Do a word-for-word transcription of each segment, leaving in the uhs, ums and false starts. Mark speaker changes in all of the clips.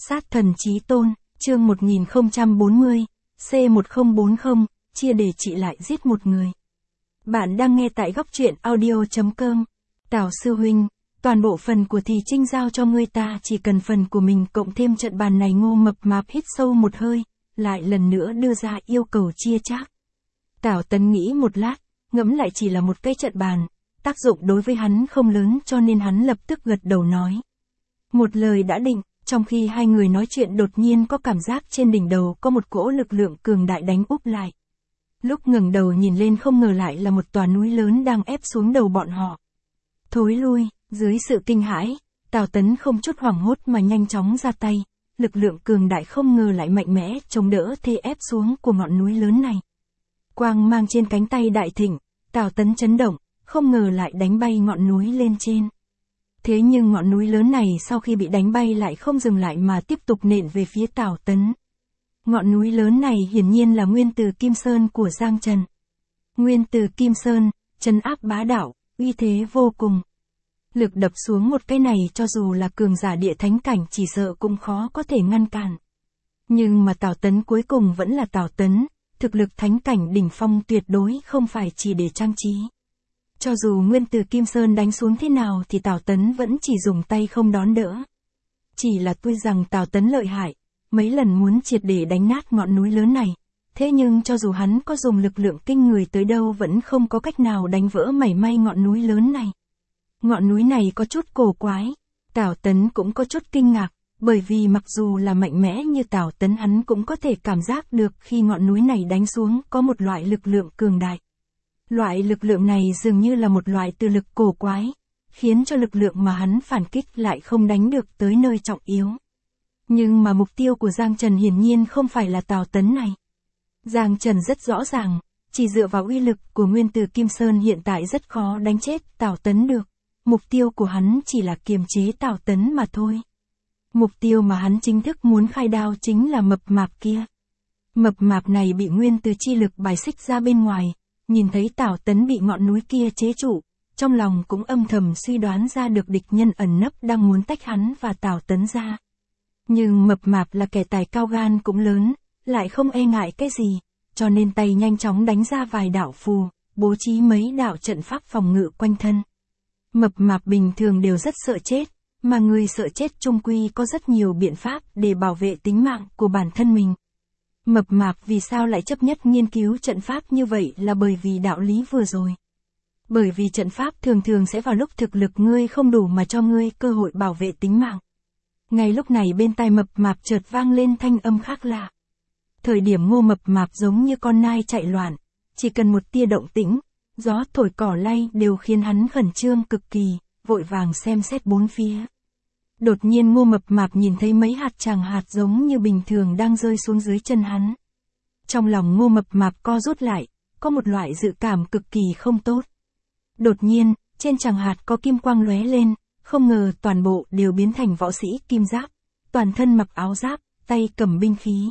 Speaker 1: Sát thần chí tôn, chương một nghìn không trăm bốn mươi, C một không bốn không, chia để chị lại giết một người. Bạn đang nghe tại góc truyện audio chấm com. Tào sư huynh, toàn bộ phần của thì trinh giao cho ngươi ta, chỉ cần phần của mình cộng thêm trận bàn này. Ngô Mập Mạp hít sâu một hơi, lại lần nữa đưa ra yêu cầu chia chác. Tào Tấn nghĩ một lát, ngẫm lại chỉ là một cây trận bàn, tác dụng đối với hắn không lớn, cho nên hắn lập tức gật đầu nói. Một lời đã định. Trong khi hai người nói chuyện, đột nhiên có cảm giác trên đỉnh đầu có một cỗ lực lượng cường đại đánh úp lại. Lúc ngẩng đầu nhìn lên không ngờ lại là một tòa núi lớn đang ép xuống đầu bọn họ. Thối lui, dưới sự kinh hãi, Tào Tấn không chút hoảng hốt mà nhanh chóng ra tay, lực lượng cường đại không ngờ lại mạnh mẽ chống đỡ thế ép xuống của ngọn núi lớn này. Quang mang trên cánh tay đại thịnh, Tào Tấn chấn động, không ngờ lại đánh bay ngọn núi lên trên. Thế nhưng ngọn núi lớn này sau khi bị đánh bay lại không dừng lại mà tiếp tục nện về phía Tào Tấn. Ngọn núi lớn này hiển nhiên là nguyên từ Kim Sơn của Giang Trần. Nguyên từ Kim Sơn, trấn áp bá đạo, uy thế vô cùng. Lực đập xuống một cái này cho dù là cường giả địa thánh cảnh chỉ sợ cũng khó có thể ngăn cản. Nhưng mà Tào Tấn cuối cùng vẫn là Tào Tấn, thực lực thánh cảnh đỉnh phong tuyệt đối không phải chỉ để trang trí. Cho dù nguyên từ Kim Sơn đánh xuống thế nào thì Tào Tấn vẫn chỉ dùng tay không đón đỡ. Chỉ là tuy rằng Tào Tấn lợi hại, mấy lần muốn triệt để đánh nát ngọn núi lớn này, thế nhưng cho dù hắn có dùng lực lượng kinh người tới đâu vẫn không có cách nào đánh vỡ mảy may ngọn núi lớn này. Ngọn núi này có chút cổ quái, Tào Tấn cũng có chút kinh ngạc, bởi vì mặc dù là mạnh mẽ như Tào Tấn hắn cũng có thể cảm giác được khi ngọn núi này đánh xuống có một loại lực lượng cường đại. Loại lực lượng này dường như là một loại từ lực cổ quái, khiến cho lực lượng mà hắn phản kích lại không đánh được tới nơi trọng yếu. Nhưng mà mục tiêu của Giang Trần hiển nhiên không phải là Tào Tấn này. Giang Trần rất rõ ràng, chỉ dựa vào uy lực của nguyên từ Kim Sơn hiện tại rất khó đánh chết Tào Tấn được. Mục tiêu của hắn chỉ là kiềm chế Tào Tấn mà thôi. Mục tiêu mà hắn chính thức muốn khai đao chính là Mập Mạp kia. Mập Mạp này bị nguyên từ chi lực bài xích ra bên ngoài. Nhìn thấy Tào Tấn bị ngọn núi kia chế trụ, trong lòng cũng âm thầm suy đoán ra được địch nhân ẩn nấp đang muốn tách hắn và Tào Tấn ra. Nhưng Mập Mạp là kẻ tài cao gan cũng lớn, lại không e ngại cái gì, cho nên tay nhanh chóng đánh ra vài đạo phù, bố trí mấy đạo trận pháp phòng ngự quanh thân. Mập Mạp bình thường đều rất sợ chết, mà người sợ chết chung quy có rất nhiều biện pháp để bảo vệ tính mạng của bản thân mình. Mập Mạp vì sao lại chấp nhất nghiên cứu trận pháp như vậy là bởi vì đạo lý vừa rồi. Bởi vì trận pháp thường thường sẽ vào lúc thực lực ngươi không đủ mà cho ngươi cơ hội bảo vệ tính mạng. Ngay lúc này bên tai Mập Mạp chợt vang lên thanh âm khác lạ. Thời điểm Ngô Mập Mạp giống như con nai chạy loạn, chỉ cần một tia động tĩnh, gió thổi cỏ lay đều khiến hắn khẩn trương cực kỳ, vội vàng xem xét bốn phía. Đột nhiên Ngô Mập Mạp nhìn thấy mấy hạt tràng hạt giống như bình thường đang rơi xuống dưới chân hắn. Trong lòng Ngô Mập Mạp co rút lại, có một loại dự cảm cực kỳ không tốt. Đột nhiên, trên tràng hạt có kim quang lóe lên, không ngờ toàn bộ đều biến thành võ sĩ kim giáp, toàn thân mặc áo giáp, tay cầm binh khí.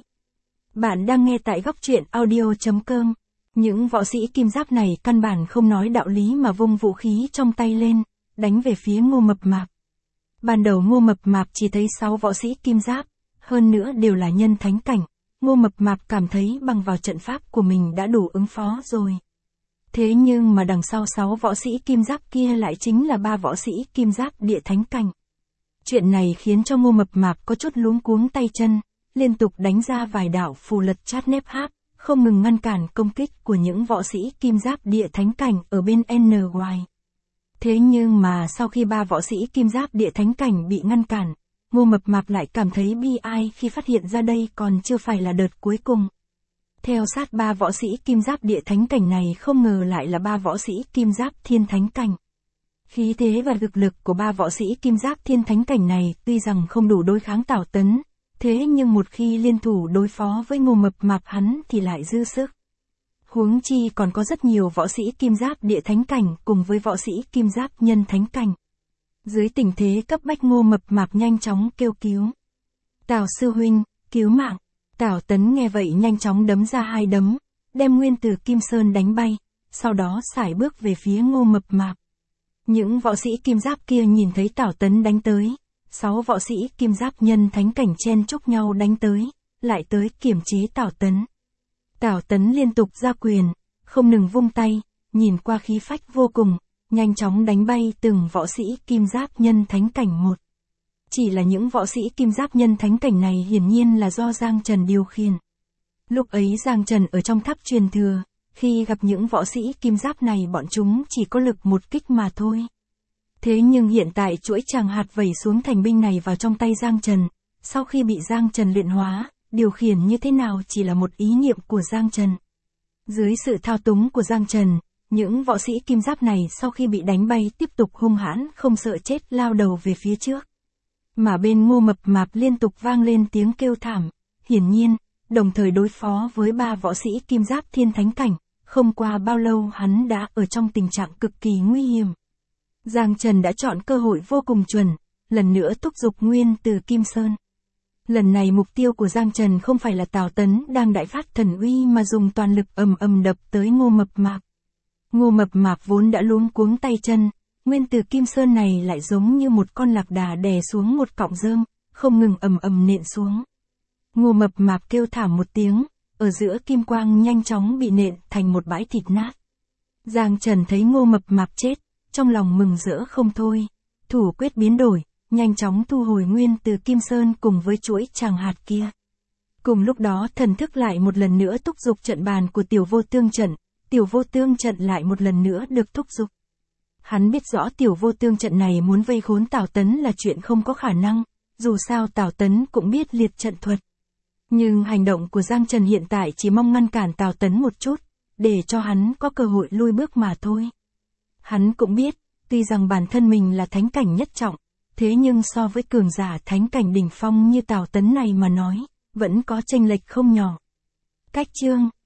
Speaker 1: Bạn đang nghe tại góc truyện audio chấm com. Những võ sĩ kim giáp này căn bản không nói đạo lý mà vung vũ khí trong tay lên, đánh về phía Ngô Mập Mạp. Ban đầu Ngô Mập Mạp chỉ thấy sáu võ sĩ kim giáp, hơn nữa đều là nhân thánh cảnh. Ngô Mập Mạp cảm thấy bằng vào trận pháp của mình đã đủ ứng phó rồi. Thế nhưng mà đằng sau sáu võ sĩ kim giáp kia lại chính là ba võ sĩ kim giáp địa thánh cảnh. Chuyện này khiến cho Ngô Mập Mạp có chút luống cuống tay chân, liên tục đánh ra vài đạo phù lật chát nếp háp, không ngừng ngăn cản công kích của những võ sĩ kim giáp địa thánh cảnh ở bên en goai. Thế nhưng mà sau khi ba võ sĩ kim giáp địa thánh cảnh bị ngăn cản, Ngô Mập Mạp lại cảm thấy bi ai khi phát hiện ra đây còn chưa phải là đợt cuối cùng. Theo sát ba võ sĩ kim giáp địa thánh cảnh này không ngờ lại là ba võ sĩ kim giáp thiên thánh cảnh. Khí thế và thực lực của ba võ sĩ kim giáp thiên thánh cảnh này tuy rằng không đủ đối kháng Tào Tấn, thế nhưng một khi liên thủ đối phó với Ngô Mập Mạp hắn thì lại dư sức. Huống chi còn có rất nhiều võ sĩ kim giáp địa thánh cảnh cùng với võ sĩ kim giáp nhân thánh cảnh. Dưới tình thế cấp bách Ngô Mập Mạp nhanh chóng kêu cứu. Tào sư huynh, cứu mạng. Tào Tấn nghe vậy nhanh chóng đấm ra hai đấm, đem nguyên từ Kim Sơn đánh bay, sau đó sải bước về phía Ngô Mập Mạp. Những võ sĩ kim giáp kia nhìn thấy Tào Tấn đánh tới, sáu võ sĩ kim giáp nhân thánh cảnh chen chúc nhau đánh tới, lại tới kiểm chế Tào Tấn. Tào Tấn liên tục ra quyền, không ngừng vung tay, nhìn qua khí phách vô cùng, nhanh chóng đánh bay từng võ sĩ kim giáp nhân thánh cảnh một. Chỉ là những võ sĩ kim giáp nhân thánh cảnh này hiển nhiên là do Giang Trần điều khiển. Lúc ấy Giang Trần ở trong tháp truyền thừa, khi gặp những võ sĩ kim giáp này bọn chúng chỉ có lực một kích mà thôi. Thế nhưng hiện tại chuỗi tràng hạt vẩy xuống thành binh này vào trong tay Giang Trần, sau khi bị Giang Trần luyện hóa, điều khiển như thế nào chỉ là một ý niệm của Giang Trần. Dưới sự thao túng của Giang Trần, những võ sĩ kim giáp này sau khi bị đánh bay tiếp tục hung hãn không sợ chết lao đầu về phía trước. Mà bên Ngô Mập Mạp liên tục vang lên tiếng kêu thảm, hiển nhiên, đồng thời đối phó với ba võ sĩ kim giáp thiên thánh cảnh, không qua bao lâu hắn đã ở trong tình trạng cực kỳ nguy hiểm. Giang Trần đã chọn cơ hội vô cùng chuẩn, lần nữa thúc giục nguyên từ Kim Sơn. Lần này mục tiêu của Giang Trần không phải là Tào Tấn đang đại phát thần uy mà dùng toàn lực ầm ầm đập tới Ngô Mập Mạp. Ngô Mập Mạp vốn đã luống cuống tay chân, nguyên từ Kim Sơn này lại giống như một con lạc đà đè xuống một cọng rơm, không ngừng ầm ầm nện xuống. Ngô Mập Mạp kêu thảm một tiếng, ở giữa kim quang nhanh chóng bị nện thành một bãi thịt nát. Giang Trần thấy Ngô Mập Mạp chết, trong lòng mừng rỡ không thôi, thủ quyết biến đổi, nhanh chóng thu hồi nguyên từ Kim Sơn cùng với chuỗi tràng hạt kia. Cùng lúc đó thần thức lại một lần nữa thúc giục trận bàn của tiểu vô tương trận, tiểu vô tương trận lại một lần nữa được thúc giục. Hắn biết rõ tiểu vô tương trận này muốn vây khốn Tào Tấn là chuyện không có khả năng, dù sao Tào Tấn cũng biết liệt trận thuật. Nhưng hành động của Giang Trần hiện tại chỉ mong ngăn cản Tào Tấn một chút, để cho hắn có cơ hội lui bước mà thôi. Hắn cũng biết, tuy rằng bản thân mình là thánh cảnh nhất trọng, thế nhưng so với cường giả thánh cảnh đỉnh phong như Tào Tấn này mà nói, vẫn có chênh lệch không nhỏ. Cách chương